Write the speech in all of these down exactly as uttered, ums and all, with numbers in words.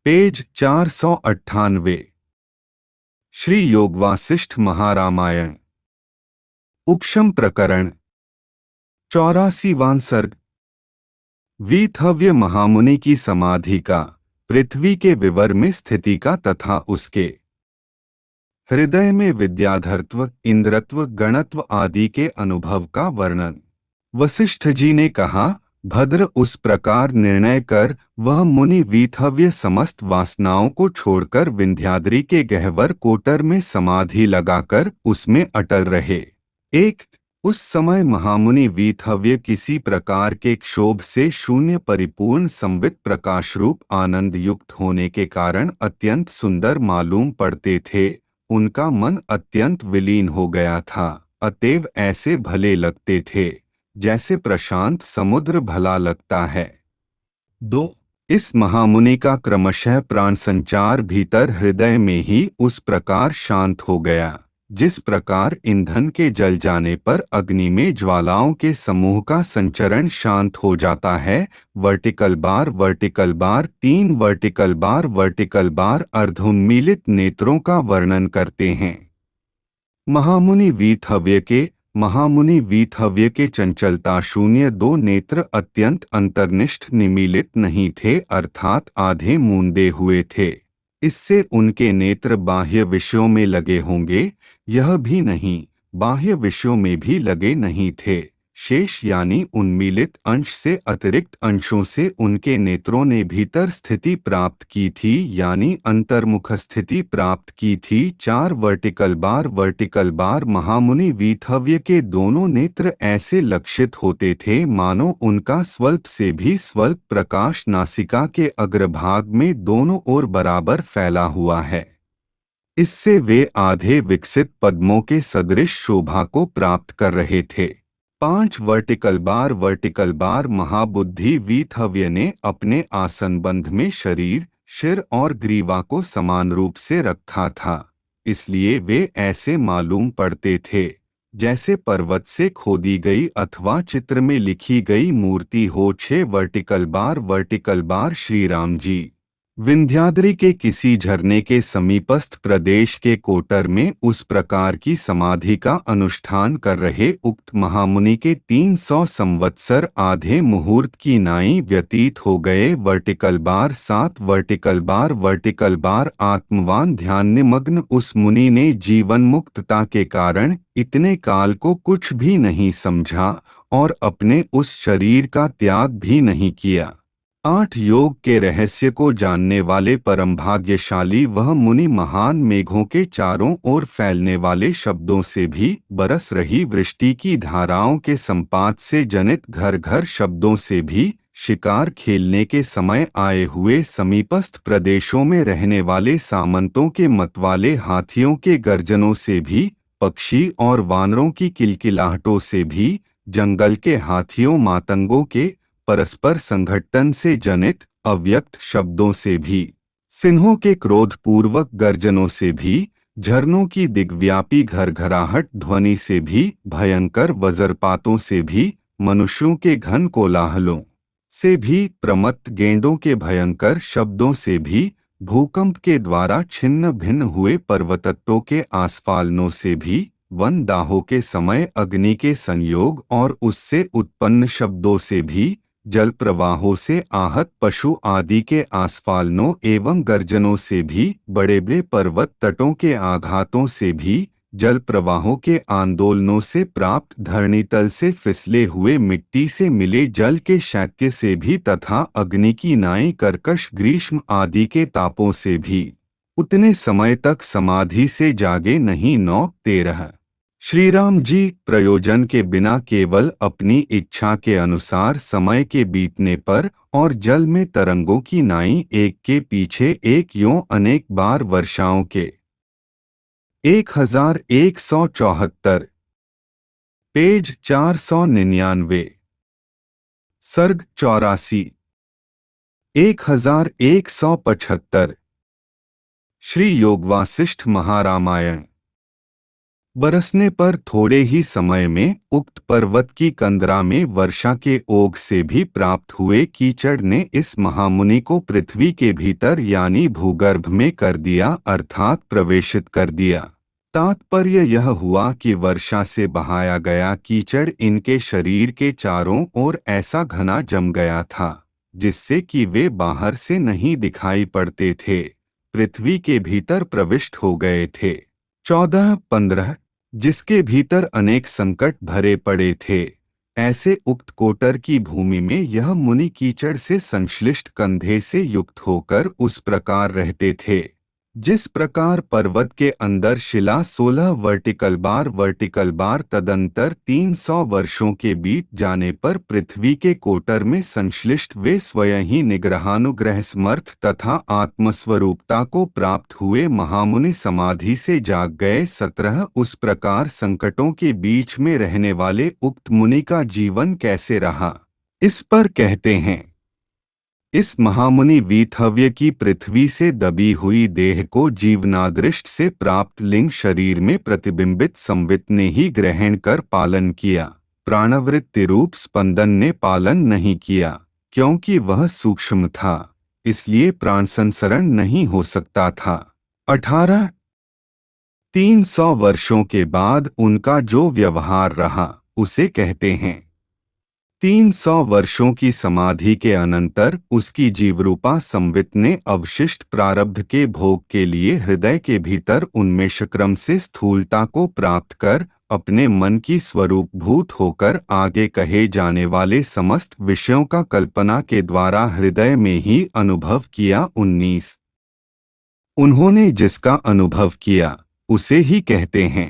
Page चार सौ अट्ठानवे। श्री योग वासिष्ठ महारामायण उपशम प्रकरण चौरासीवां सर्ग। वीतहव्य महामुनि की समाधि का, पृथ्वी के विवर में स्थिति का तथा उसके हृदय में विद्याधरत्व, इंद्रत्व, गणत्व आदि के अनुभव का वर्णन। वशिष्ठ जी ने कहा, भद्र, उस प्रकार निर्णय कर वह मुनि वीतहव्य समस्त वासनाओं को छोड़कर विंध्याद्रि के गहवर कोटर में समाधि लगाकर उसमें अटल रहे। एक उस समय महामुनि वीतहव्य किसी प्रकार के क्षोभ से शून्य परिपूर्ण संवित प्रकाश रूप आनंद युक्त होने के कारण अत्यंत सुंदर मालूम पड़ते थे। उनका मन अत्यंत विलीन हो गया था, अतएव ऐसे भले लगते थे जैसे प्रशांत समुद्र भला लगता है। दो इस महामुनि का क्रमशः प्राण संचार भीतर हृदय में ही उस प्रकार शांत हो गया, जिस प्रकार ईंधन के जल जाने पर अग्नि में ज्वालाओं के समूह का संचरण शांत हो जाता है। वर्टिकल बार वर्टिकल बार तीन वर्टिकल बार वर्टिकल बार अर्धोन्मीलित नेत्रों का वर्णन करते हैं। महामुनि वीतहव्य के महामुनि वीतहव्य के चंचलता शून्य दो नेत्र अत्यंत अंतर्निष्ठ निमीलित नहीं थे, अर्थात आधे मूंदे हुए थे। इससे उनके नेत्र बाह्य विषयों में लगे होंगे, यह भी नहीं, बाह्य विषयों में भी लगे नहीं थे। शेष यानी उन्मीलित अंश से अतिरिक्त अंशों से उनके नेत्रों ने भीतर स्थिति प्राप्त की थी, यानी अंतर्मुख स्थिति प्राप्त की थी। चार वर्टिकल बार वर्टिकल बार महामुनि वीतहव्य के दोनों नेत्र ऐसे लक्षित होते थे मानो उनका स्वल्प से भी स्वल्प प्रकाश नासिका के अग्रभाग में दोनों ओर बराबर फैला हुआ है। इससे वे आधे विकसित पद्मों के सदृश शोभा को प्राप्त कर रहे थे। पांच वर्टिकल बार वर्टिकल बार महाबुद्धि वीतहव्य ने अपने आसन बंध में शरीर, शिर और ग्रीवा को समान रूप से रखा था, इसलिए वे ऐसे मालूम पड़ते थे जैसे पर्वत से खोदी गई अथवा चित्र में लिखी गई मूर्ति हो। छह vertical bar vertical bar Shri Ram ji Vindhyadri के किसी झरने के समीपस्थ प्रदेश के कोटर में उस प्रकार की समाधि का अनुष्ठान कर रहे उक्त महामुनि के तीन सौ संवत्सर आधे मुहूर्त की नाई व्यतीत हो गए। वर्टिकल बार सात वर्टिकल बार वर्टिकल बार आत्मवान ध्यान निमग्न उस मुनि ने जीवन मुक्तता के कारण इतने काल को कुछ भी नहीं समझा और अपने उस शरीर का त्याग भी नहीं किया। आठ योग के रहस्य को जानने वाले परम भाग्यशाली वह मुनि महान मेघों के चारों ओर फैलने वाले शब्दों से भी, बरस रही वृष्टि की धाराओं के संपात से जनित घर घर शब्दों से भी, शिकार खेलने के समय आए हुए समीपस्थ प्रदेशों में रहने वाले सामंतों के मतवाले हाथियों के गर्जनों से भी, पक्षी और वानरों की किलकिलाहटों से भी, जंगल के हाथियों मातंगों के परस्पर संघटन से जनित अव्यक्त शब्दों से भी, सिंहों के क्रोधपूर्वक गर्जनों से भी, झरनों की दिग्व्यापी घरघराहट ध्वनि से भी, भयंकर वज्रपातों से भी, मनुष्यों के घन कोलाहलों से भी, प्रमत्त गेंडों के भयंकर शब्दों से भी, भूकंप के द्वारा छिन्न भिन्न हुए पर्वतत्वों के आस्फालनों से भी, वन दाहों के समय अग्नि के संयोग और उससे उत्पन्न शब्दों से भी, जल प्रवाहों से आहत पशु आदि के आस्फालनों एवं गर्जनों से भी, बड़े बड़े पर्वत तटों के आघातों से भी, जल प्रवाहों के आंदोलनों से प्राप्त धरणीतल से फिसले हुए मिट्टी से मिले जल के शैत्य से भी तथा अग्नि की नाई कर्कश ग्रीष्म आदि के तापों से भी, उतने समय तक समाधि से जागे नहीं। नौ तेरह श्री राम जी प्रयोजन के बिना केवल अपनी इच्छा के अनुसार समय के बीतने पर और जल में तरंगों की नाई एक के पीछे एक यों अनेक बार वर्षाओं के एक हजार एक सौ चौहत्तर। पेज चार सौ निन्यानवे। सर्ग चौरासी। एक हजार एक सौ पचहत्तर। श्री योग वासिष्ठ महारामायण बरसने पर थोड़े ही समय में उक्त पर्वत की कंदरा में वर्षा के ओघ से भी प्राप्त हुए कीचड़ ने इस महामुनि को पृथ्वी के भीतर यानी भूगर्भ में कर दिया, अर्थात प्रवेशित कर दिया। तात्पर्य यह हुआ कि वर्षा से बहाया गया कीचड़ इनके शरीर के चारों ओर ऐसा घना जम गया था जिससे कि वे बाहर से नहीं दिखाई पड़ते थे, पृथ्वी के भीतर प्रविष्ट हो गए थे। चौदह पंद्रह जिसके भीतर अनेक संकट भरे पड़े थे, ऐसे उक्त कोटर की भूमि में यह मुनि कीचड़ से संश्लिष्ट कंधे से युक्त होकर उस प्रकार रहते थे जिस प्रकार पर्वत के अंदर शिला सोलह वर्टिकल बार वर्टिकल बार तदंतर तीन सौ वर्षों के बीत जाने पर पृथ्वी के कोटर में संश्लिष्ट वे स्वयं ही निग्रहानुग्रह समर्थ तथा आत्मस्वरूपता को प्राप्त हुए महामुनि समाधि से जाग गए। सत्रह उस प्रकार संकटों के बीच में रहने वाले उक्त मुनि का जीवन कैसे रहा, इस पर कहते हैं। इस महामुनि वीथव्य की पृथ्वी से दबी हुई देह को जीवनादृष्ट से प्राप्त लिंग शरीर में प्रतिबिंबित संवित ने ही ग्रहण कर पालन किया। प्राणवृत्ति रूप स्पंदन ने पालन नहीं किया, क्योंकि वह सूक्ष्म था, इसलिए प्राण संसरण नहीं हो सकता था। अठारह तीन सौ वर्षों के बाद उनका जो व्यवहार रहा उसे कहते हैं। तीन सौ वर्षों की समाधि के अनंतर उसकी जीवरूपा संवित ने अवशिष्ट प्रारब्ध के भोग के लिए हृदय के भीतर उन्मेष क्रम से स्थूलता को प्राप्त कर अपने मन की स्वरूपभूत होकर आगे कहे जाने वाले समस्त विषयों का कल्पना के द्वारा हृदय में ही अनुभव किया। उन्नीस उन्होंने जिसका अनुभव किया उसे ही कहते हैं।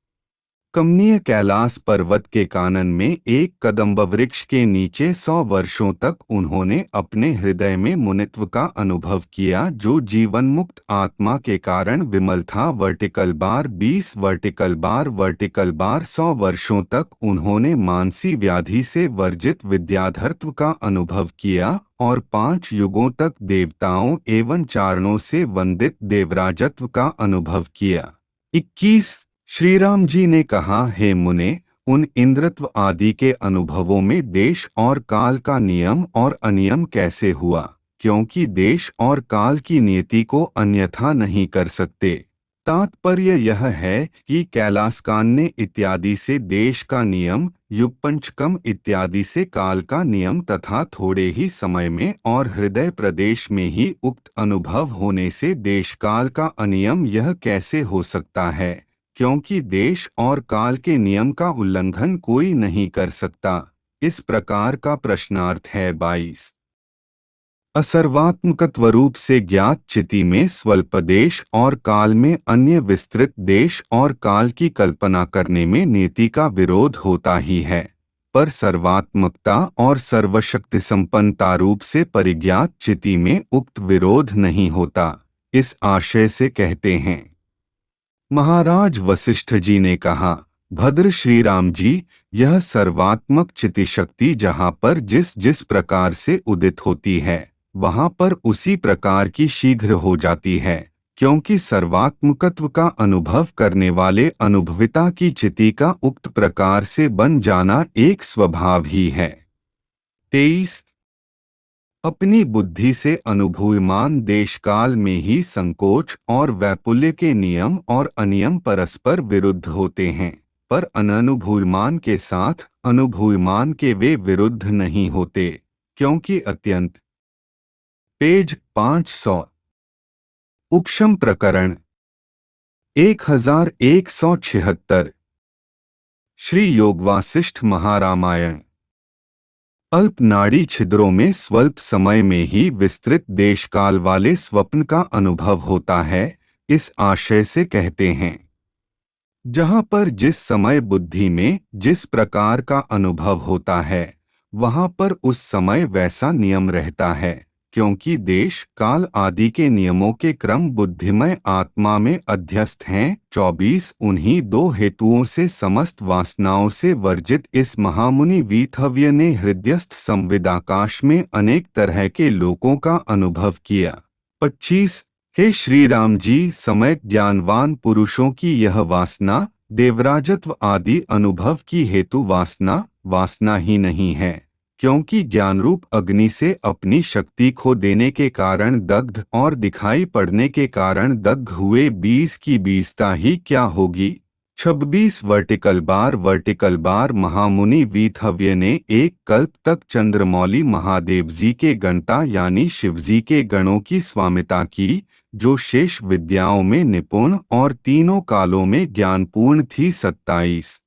कमनीय कैलाश पर्वत के कानन में एक कदम्ब वृक्ष के नीचे सौ वर्षों तक उन्होंने अपने हृदय में मुनित्व का अनुभव किया, जो जीवन मुक्त आत्मा के कारण विमल था। वर्टिकल बार बीस वर्टिकल बार वर्टिकल बार सौ वर्षों तक उन्होंने मानसी व्याधि से वर्जित विद्याधरत्व का अनुभव किया और पांच युगों तक देवताओं एवं चारणों से वंदित देवराजत्व का अनुभव किया। इक्कीस श्री राम जी ने कहा, हे मुने, उन इंद्रत्व आदि के अनुभवों में देश और काल का नियम और अनियम कैसे हुआ, क्योंकि देश और काल की नियति को अन्यथा नहीं कर सकते। तात्पर्य यह है कि कैलासकान्य इत्यादि से देश का नियम, युगपंचकम इत्यादि से काल का नियम तथा थोड़े ही समय में और हृदय प्रदेश में ही उक्त अनुभव होने से देश काल का अनियम यह कैसे हो सकता है, क्योंकि देश और काल के नियम का उल्लंघन कोई नहीं कर सकता। इस प्रकार का प्रश्नार्थ है। बाईस असर्वात्मकत्व रूप से ज्ञात चिति में स्वल्प देश और काल में अन्य विस्तृत देश और काल की कल्पना करने में नीति का विरोध होता ही है, पर सर्वात्मकता और सर्वशक्ति संपन्नता रूप से परिज्ञात चिति में उक्त विरोध नहीं होता। इस आशय से कहते हैं। महाराज वशिष्ठ जी ने कहा, भद्र श्री राम जी, यह सर्वात्मक चिति शक्ति जहाँ पर जिस जिस प्रकार से उदित होती है वहाँ पर उसी प्रकार की शीघ्र हो जाती है, क्योंकि सर्वात्मकत्व का अनुभव करने वाले अनुभविता की चिति का उक्त प्रकार से बन जाना एक स्वभाव ही है। तेईस अपनी बुद्धि से अनुभूयमान देशकाल में ही संकोच और वैपुल्य के नियम और अनियम परस्पर विरुद्ध होते हैं, पर अननुभूयमान के साथ अनुभूयमान के वे विरुद्ध नहीं होते, क्योंकि अत्यंत। पेज पाँच सौ उपशम प्रकरण एक हजार एक सौ छिहत्तर श्री योगवासिष्ठ महारामायण। अल्प नाड़ी छिद्रों में स्वल्प समय में ही विस्तृत देशकाल वाले स्वप्न का अनुभव होता है, इस आशय से कहते हैं। जहाँ पर जिस समय बुद्धि में जिस प्रकार का अनुभव होता है वहाँ पर उस समय वैसा नियम रहता है, क्योंकि देश काल आदि के नियमों के क्रम बुद्धिमय आत्मा में अध्यस्त हैं। चौबीस उन्हीं दो हेतुओं से समस्त वासनाओं से वर्जित इस महामुनि वीथव्य ने हृदयस्थ संविदाकाश में अनेक तरह के लोकों का अनुभव किया। पच्चीस हे श्री राम जी, समय ज्ञानवान पुरुषों की यह वासना देवराजत्व आदि अनुभव की हेतु वासना वासना ही नहीं है, क्योंकि ज्ञानरूप अग्नि से अपनी शक्ति खो देने के कारण दग्ध और दिखाई पड़ने के कारण दग्ध हुए बीस की बीसता ही क्या होगी। छब्बीस वर्टिकल बार वर्टिकल बार महामुनि वीतहव्य ने एक कल्प तक चंद्रमौली महादेव जी के गणता यानी शिवजी के गणों की स्वामिता की, जो शेष विद्याओं में निपुण और तीनों कालों में ज्ञानपूर्ण थी। सत्ताईस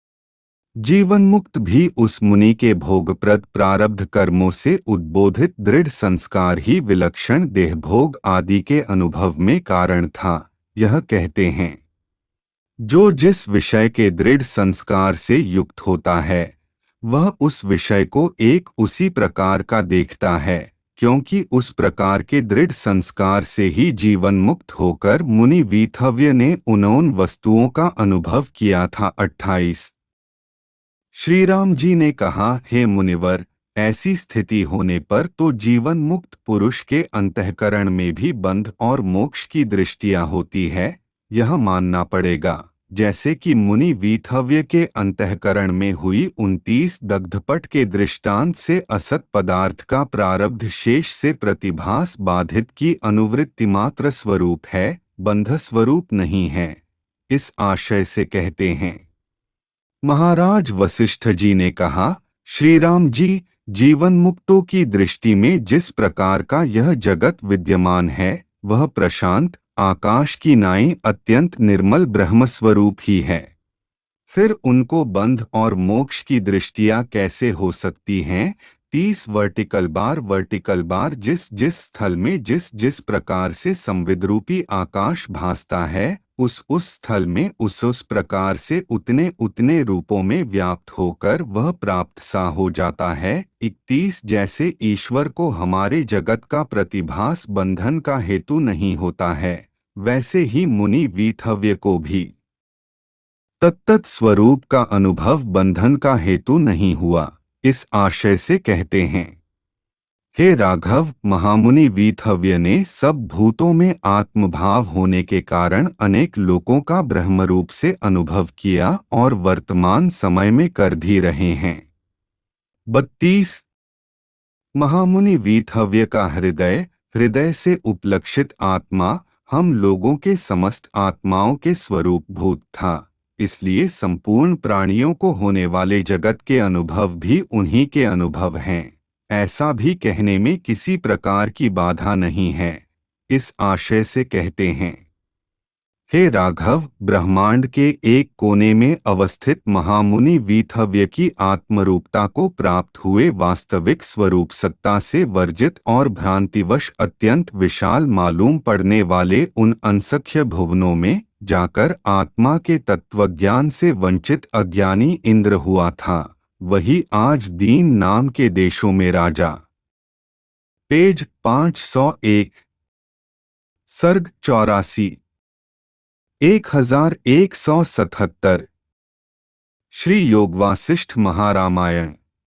जीवन मुक्त भी उस मुनि के भोगप्रद प्रारब्ध कर्मों से उद्बोधित दृढ़ संस्कार ही विलक्षण देहभोग आदि के अनुभव में कारण था। यह कहते हैं, जो जिस विषय के दृढ़ संस्कार से युक्त होता है वह उस विषय को एक उसी प्रकार का देखता है, क्योंकि उस प्रकार के दृढ़ संस्कार से ही जीवन मुक्त होकर मुनि वीतहव्य ने उन वस्तुओं का अनुभव किया था। अट्ठाईस श्री राम जी ने कहा, हे मुनिवर, ऐसी स्थिति होने पर तो जीवन मुक्त पुरुष के अंतःकरण में भी बंध और मोक्ष की दृष्टियां होती है। यह मानना पड़ेगा जैसे कि मुनि वीतहव्य के अंतःकरण में हुई उनतीस दग्धपट के दृष्टांत से असत पदार्थ का प्रारब्ध शेष से प्रतिभास बाधित की अनुवृत्ति मात्र स्वरूप है, बंध स्वरूप नहीं है। इस आशय से कहते हैं, महाराज वशिष्ठ जी ने कहा, श्री राम जी, जीवन मुक्तों की दृष्टि में जिस प्रकार का यह जगत विद्यमान है वह प्रशांत आकाश की नाई अत्यंत निर्मल ब्रह्मस्वरूप ही है। फिर उनको बंध और मोक्ष की दृष्टियां कैसे हो सकती हैं। तीस वर्टिकल बार वर्टिकल बार जिस जिस स्थल में जिस जिस प्रकार से संविद्रूपी आकाश भासता है उस उस स्थल में उस उस प्रकार से उतने उतने रूपों में व्याप्त होकर वह प्राप्त सा हो जाता है। इकतीस जैसे ईश्वर को हमारे जगत का प्रतिभास बंधन का हेतु नहीं होता है, वैसे ही मुनि वीतहव्य को भी तत्तत् स्वरूप का अनुभव बंधन का हेतु नहीं हुआ। इस आशय से कहते हैं, हे राघव, महामुनि वीतहव्य ने सब भूतों में आत्मभाव होने के कारण अनेक लोकों का ब्रह्मरूप से अनुभव किया और वर्तमान समय में कर भी रहे हैं। बत्तीस महामुनि वीतहव्य का हृदय हृदय से उपलक्षित आत्मा हम लोगों के समस्त आत्माओं के स्वरूप भूत था, इसलिए संपूर्ण प्राणियों को होने वाले जगत के अनुभव भी उन्हीं के अनुभव हैं। ऐसा भी कहने में किसी प्रकार की बाधा नहीं है। इस आशय से कहते हैं, हे राघव, ब्रह्मांड के एक कोने में अवस्थित महामुनि वीतहव्य की आत्मरूपता को प्राप्त हुए वास्तविक स्वरूप सत्ता से वर्जित और भ्रांतिवश अत्यंत विशाल मालूम पड़ने वाले उन असंख्य भुवनों में जाकर आत्मा के तत्वज्ञान से वंचित अज्ञानी इंद्र हुआ था, वही आज दीन नाम के देशों में राजा। पेज पाँच सौ एक सर्ग चौरासी एक हजार एक सौ सतहत्तर श्री योगवासिष्ठ महारामायण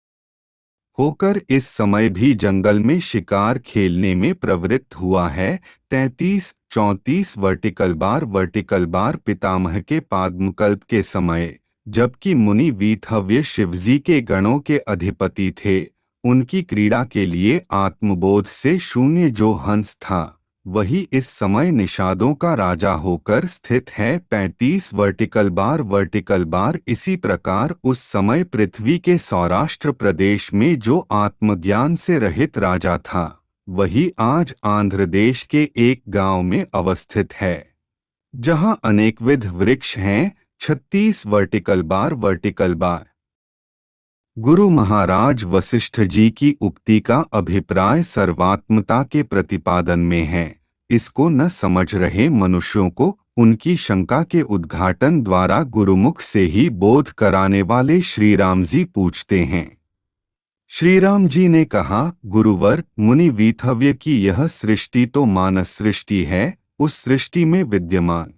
होकर इस समय भी जंगल में शिकार खेलने में प्रवृत्त हुआ है। तैंतीस चौंतीस वर्टिकल बार वर्टिकल बार पितामह के पाद्मकल्प के समय, जबकि मुनि वीतहव्य शिवजी के गणों के अधिपति थे, उनकी क्रीड़ा के लिए आत्मबोध से शून्य जो हंस था वही इस समय निषादों का राजा होकर स्थित है। पैंतीस वर्टिकल बार वर्टिकल बार इसी प्रकार उस समय पृथ्वी के सौराष्ट्र प्रदेश में जो आत्मज्ञान से रहित राजा था वही आज आंध्र देश के एक गांव में अवस्थित है, जहां अनेकविध वृक्ष हैं। छत्तीस वर्टिकल बार वर्टिकल बार गुरु महाराज वशिष्ठ जी की उक्ति का अभिप्राय सर्वात्मता के प्रतिपादन में है। इसको न समझ रहे मनुष्यों को उनकी शंका के उद्घाटन द्वारा गुरुमुख से ही बोध कराने वाले श्री राम जी पूछते हैं। श्री राम जी ने कहा, गुरुवर, मुनि वीतहव्य की यह सृष्टि तो मानस सृष्टि है, उस सृष्टि में विद्यमान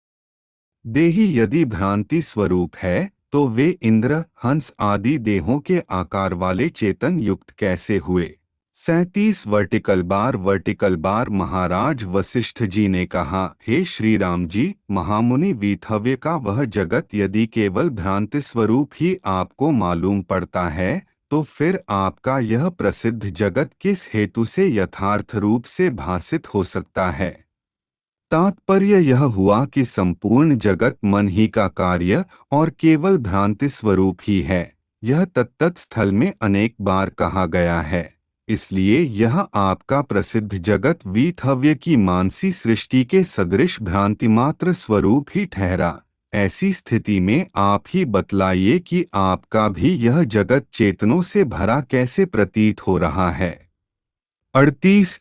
देही यदि भ्रांति स्वरूप है तो वे इंद्र, हंस आदि देहों के आकार वाले चेतन युक्त कैसे हुए। सैंतीस vertical bar vertical bar Maharaj Vashishtha ji ने कहा, हे श्री राम जी, महामुनि वीथव्य का वह जगत यदि केवल भ्रांति स्वरूप ही आपको मालूम पड़ता है, तो फिर आपका यह प्रसिद्ध जगत किस हेतु से यथार्थ रूप से भासित हो सकता है। तात्पर्य यह हुआ कि संपूर्ण जगत मन ही का कार्य और केवल भ्रांति स्वरूप ही है। यह तत्तत् स्थल में अनेक बार कहा गया है। इसलिए यह आपका प्रसिद्ध जगत वीथव्य की मानसी सृष्टि के सदृश भ्रांति मात्र स्वरूप ही ठहरा। ऐसी स्थिति में आप ही बतलाइए कि आपका भी यह जगत चेतनों से भरा कैसे प्रतीत हो रहा है। अड़तीस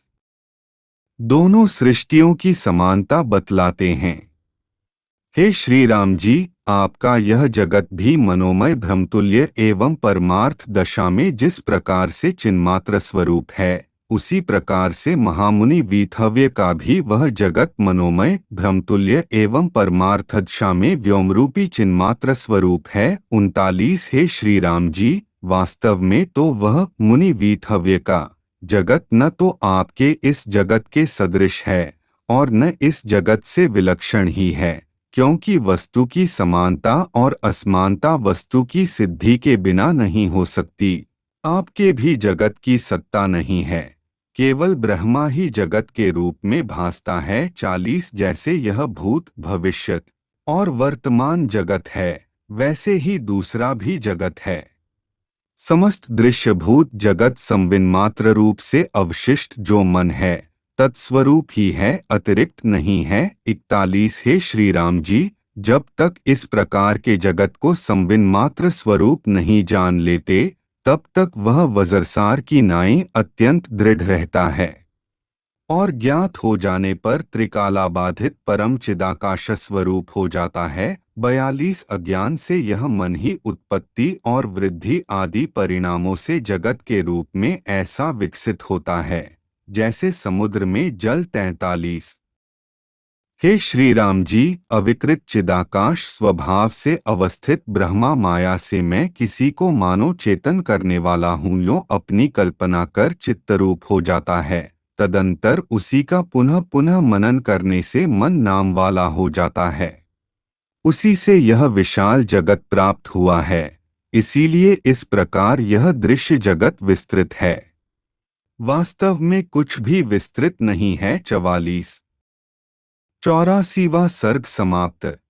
दोनों सृष्टियों की समानता बतलाते हैं। हे श्री राम जी, आपका यह जगत भी मनोमय भ्रमतुल्य एवं परमार्थ दशा में जिस प्रकार से चिन्मात्र स्वरूप है, उसी प्रकार से महामुनि वीथव्य का भी वह जगत मनोमय भ्रमतुल्य एवं परमार्थ दशा में व्योमरूपी चिन्मात्र स्वरूप है। उनतालीस हे श्री राम जी, वास्तव में तो वह मुनि वीथव्य का जगत न तो आपके इस जगत के सदृश है और न इस जगत से विलक्षण ही है, क्योंकि वस्तु की समानता और असमानता वस्तु की सिद्धि के बिना नहीं हो सकती। आपके भी जगत की सत्ता नहीं है, केवल ब्रह्मा ही जगत के रूप में भासता है। चालीस जैसे यह भूत भविष्यत और वर्तमान जगत है, वैसे ही दूसरा भी जगत है। समस्त दृश्यभूत जगत संविन्मात्र रूप से अवशिष्ट जो मन है, तत्स्वरूप ही है, अतिरिक्त नहीं है। इकतालीस हे श्री राम जी, जब तक इस प्रकार के जगत को संविन्मात्र स्वरूप नहीं जान लेते, तब तक वह वज्रसार की नाई अत्यंत दृढ़ रहता है और ज्ञात हो जाने पर त्रिकालाबाधित परम चिदाकाश स्वरूप हो जाता है। बयालीस अज्ञान से यह मन ही उत्पत्ति और वृद्धि आदि परिणामों से जगत के रूप में ऐसा विकसित होता है जैसे समुद्र में जल। तैंतालीस हे श्री राम जी, अविकृत चिदाकाश स्वभाव से अवस्थित ब्रह्मा माया से मैं किसी को मानो चेतन करने वाला हूँ यो अपनी कल्पना कर चित्तरूप हो जाता है। तदंतर उसी का पुनः पुनः मनन करने से मन नाम वाला हो जाता है। उसी से यह विशाल जगत प्राप्त हुआ है, इसीलिए इस प्रकार यह दृश्य जगत विस्तृत है। वास्तव में कुछ भी विस्तृत नहीं है। चवालीस चौरासीवां सर्ग समाप्त।